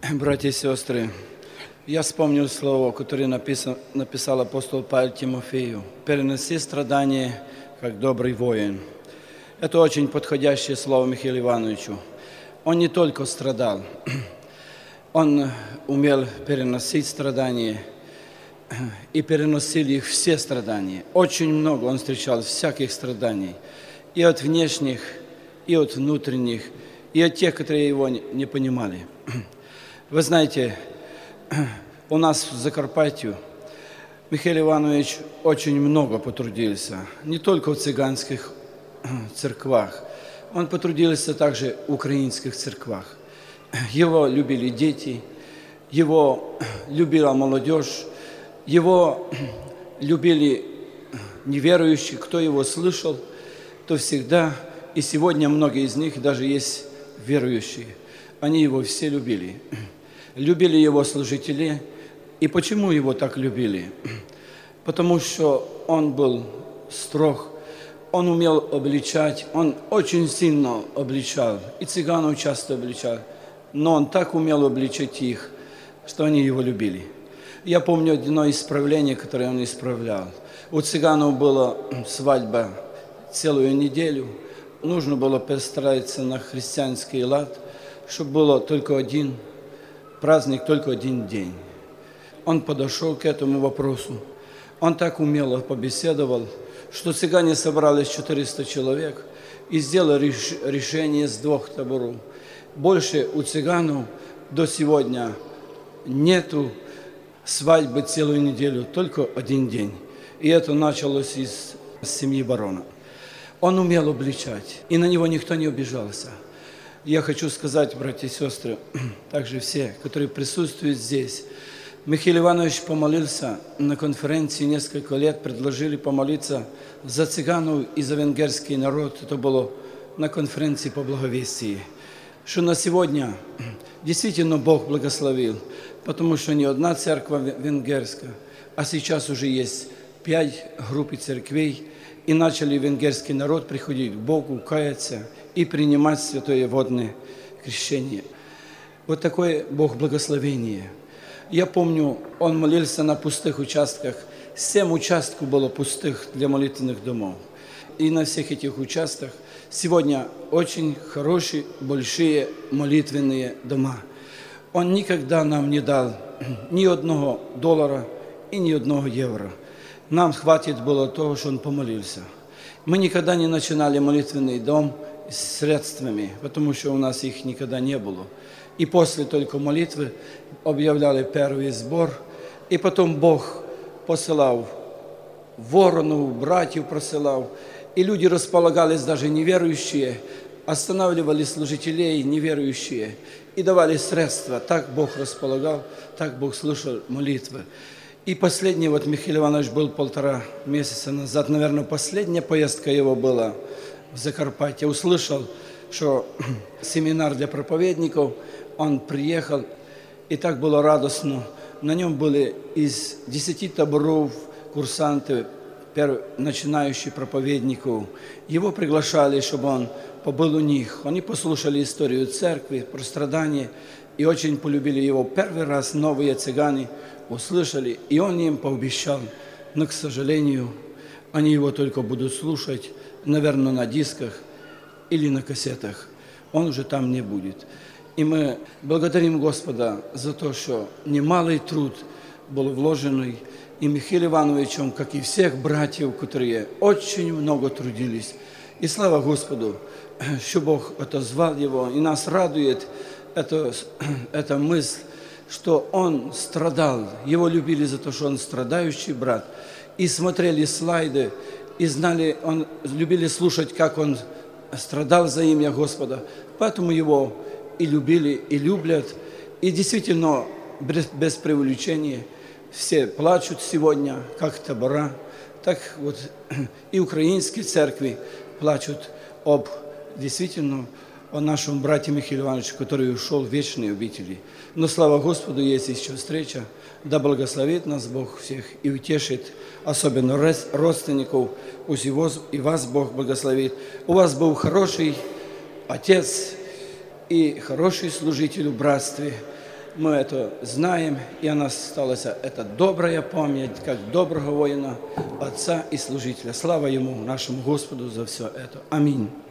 Братья и сестры, я вспомнил слово, которое написал апостол Павел Тимофею. «Переноси страдания, как добрый воин». Это очень подходящее слово Михаилу Ивановичу. Он не только страдал, он умел переносить страдания, и переносили их все страдания. Очень много он встречал всяких страданий, и от внешних, и от внутренних, и от тех, которые его не понимали. Вы знаете, у нас в Закарпатье Михаил Иванович очень много потрудился, не только в цыганских церквах, он потрудился также в украинских церквах. Его любили дети, его любила молодежь, его любили неверующие, кто его слышал, то всегда, и сегодня многие из них даже есть верующие, они его все любили. Любили его служители. И почему его так любили? Потому что он был строг, он умел обличать, он очень сильно обличал, и цыганов часто обличал, но он так умел обличать их, что они его любили. Я помню одно исправление, которое он исправлял. У цыганов была свадьба целую неделю, нужно было перестраиваться на христианский лад, чтобы было только один праздник, только один день. Он подошел к этому вопросу. Он так умело побеседовал, что цыгане собрались 400 человек и сделали решение с двух таборов. Больше у цыганов до сегодня нету свадьбы целую неделю, только один день. И это началось из семьи барона. Он умел обличать, и на него никто не обижался. Я хочу сказать, братья и сестры, также все, которые присутствуют здесь, Михаил Иванович помолился на конференции несколько лет, предложили помолиться за цыганов и за венгерский народ. Это было на конференции по благовестии. Что на сегодня действительно Бог благословил, потому что не одна церковь венгерская, а сейчас уже есть 5 групп церквей, и начали венгерский народ приходить к Богу, каяться и принимать святое водное крещение. Вот такое Бог благословение. Я помню, он молился на пустых участках. 7 участков было пустых для молитвенных домов. И на всех этих участках сегодня очень хорошие, большие молитвенные дома. Он никогда нам не дал ни $1 и ни €1. Нам хватит было того, что он помолился. Мы никогда не начинали молитвенный дом с средствами, потому что у нас их никогда не было. И после только молитвы объявляли первый сбор, и потом Бог посылал воронов, братьев просылал, и люди располагались, даже неверующие, останавливали служителей неверующие и давали средства. Так Бог располагал, так Бог слушал молитвы. И последний, вот Михаил Иванович был 1,5 месяца назад, наверное, последняя поездка его была в Закарпатье. Услышал, что семинар для проповедников, он приехал, и так было радостно. На нем были из 10 таборов курсанты, начинающие проповедников. Его приглашали, чтобы он побыл у них. Они послушали историю церкви, про страдания, и очень полюбили его. Первый раз новые цыгане услышали, и он им пообещал, но, к сожалению, они его только будут слушать, наверное, на дисках или на кассетах. Он уже там не будет. И мы благодарим Господа за то, что немалый труд был вложенный и Михаилом Ивановичем, как и всех братьев, которые очень много трудились. И слава Господу, что Бог отозвал его, и нас радует эта мысль, что он страдал. Его любили за то, что он страдающий брат. И смотрели слайды, и знали, любили слушать, как он страдал за имя Господа. Поэтому его и любили, и любят. И действительно, без преувеличения, все плачут сегодня, как табора, так вот и украинские церкви плачут действительно о нашем брате Михаиле Ивановиче, который ушел в вечные обители. Но слава Господу, есть еще встреча. Да благословит нас Бог всех и утешит, особенно родственников. Пусть и вас Бог благословит. У вас был хороший отец и хороший служитель в братстве. Мы это знаем, и она осталась, это добрая память, как доброго воина, отца и служителя. Слава Ему, нашему Господу, за все это. Аминь.